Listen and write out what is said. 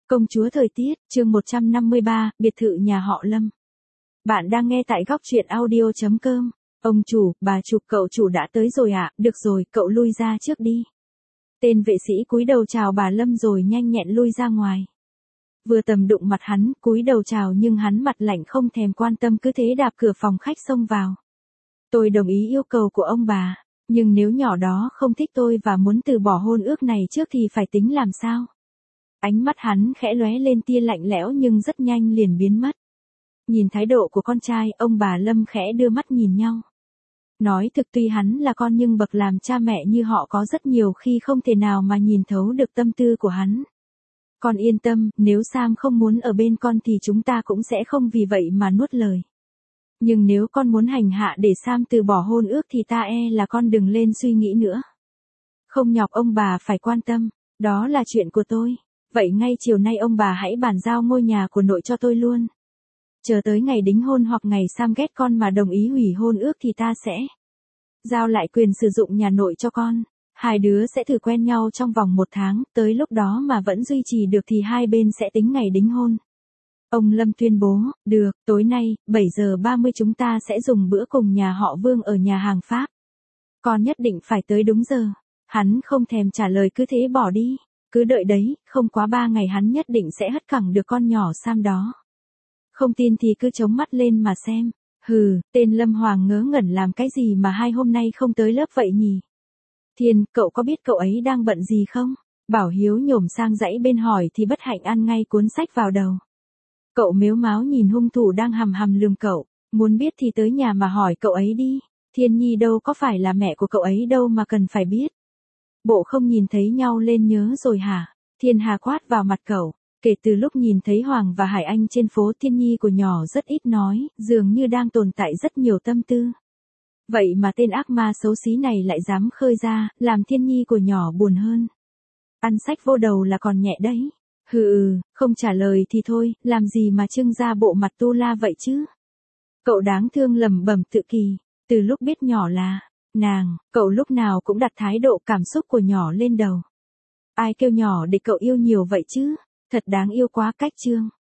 Công chúa thời tiết, chương 153, biệt thự nhà họ Lâm. Bạn đang nghe tại góc truyện audio.com. Ông chủ, bà chủ, cậu chủ đã tới rồi ạ, được rồi, cậu lui ra trước đi. Tên vệ sĩ cúi đầu chào bà Lâm rồi nhanh nhẹn lui ra ngoài. Vừa tầm đụng mặt hắn, cúi đầu chào nhưng hắn mặt lạnh không thèm quan tâm cứ thế đạp cửa phòng khách xông vào. Tôi đồng ý yêu cầu của ông bà, nhưng nếu nhỏ đó không thích tôi và muốn từ bỏ hôn ước này trước thì phải tính làm sao? Ánh mắt hắn khẽ lóe lên tia lạnh lẽo nhưng rất nhanh liền biến mất. Nhìn thái độ của con trai, ông bà Lâm khẽ đưa mắt nhìn nhau. Nói thực tuy hắn là con nhưng bậc làm cha mẹ như họ có rất nhiều khi không thể nào mà nhìn thấu được tâm tư của hắn. Con yên tâm, nếu Sam không muốn ở bên con thì chúng ta cũng sẽ không vì vậy mà nuốt lời. Nhưng nếu con muốn hành hạ để Sam từ bỏ hôn ước thì ta là con đừng lên suy nghĩ nữa. Không nhọc ông bà phải quan tâm, đó là chuyện của tôi. Vậy ngay chiều nay ông bà hãy bàn giao ngôi nhà của nội cho tôi luôn. Chờ tới ngày đính hôn hoặc ngày Sam ghét con mà đồng ý hủy hôn ước thì ta sẽ giao lại quyền sử dụng nhà nội cho con. Hai đứa sẽ thử quen nhau trong vòng 1 tháng, tới lúc đó mà vẫn duy trì được thì hai bên sẽ tính ngày đính hôn. Ông Lâm tuyên bố, được, tối nay, 7 giờ 30 chúng ta sẽ dùng bữa cùng nhà họ Vương ở nhà hàng Pháp. Con nhất định phải tới đúng giờ. Hắn không thèm trả lời cứ thế bỏ đi. Cứ đợi đấy, không quá 3 ngày hắn nhất định sẽ hất cẳng được con nhỏ Sam đó. Không tin thì cứ chống mắt lên mà xem. Hừ, tên Lâm Hoàng ngớ ngẩn làm cái gì mà hai hôm nay không tới lớp vậy nhỉ? Thiên, cậu có biết cậu ấy đang bận gì không? Bảo Hiếu nhổm sang dãy bên hỏi thì bất hạnh ăn ngay cuốn sách vào đầu. Cậu mếu máo nhìn hung thủ đang hằm hằm lườm cậu. Muốn biết thì tới nhà mà hỏi cậu ấy đi. Thiên Nhi đâu có phải là mẹ của cậu ấy đâu mà cần phải biết. Bộ không nhìn thấy nhau lên nhớ rồi hả? Thiên Hà quát vào mặt cậu. Kể từ lúc nhìn thấy Hoàng và Hải Anh trên phố, Thiên Nhi của nhỏ rất ít nói, dường như đang tồn tại rất nhiều tâm tư. Vậy mà tên ác ma xấu xí này lại dám khơi ra, làm Thiên Nhi của nhỏ buồn hơn. Ăn sách vô đầu là còn nhẹ đấy. Không trả lời thì thôi, làm gì mà trưng ra bộ mặt tu la vậy chứ? Cậu đáng thương lẩm bẩm tự kỷ, từ lúc biết nhỏ là nàng, cậu lúc nào cũng đặt thái độ cảm xúc của nhỏ lên đầu. Ai kêu nhỏ để cậu yêu nhiều vậy chứ? Thật đáng yêu quá cách chương.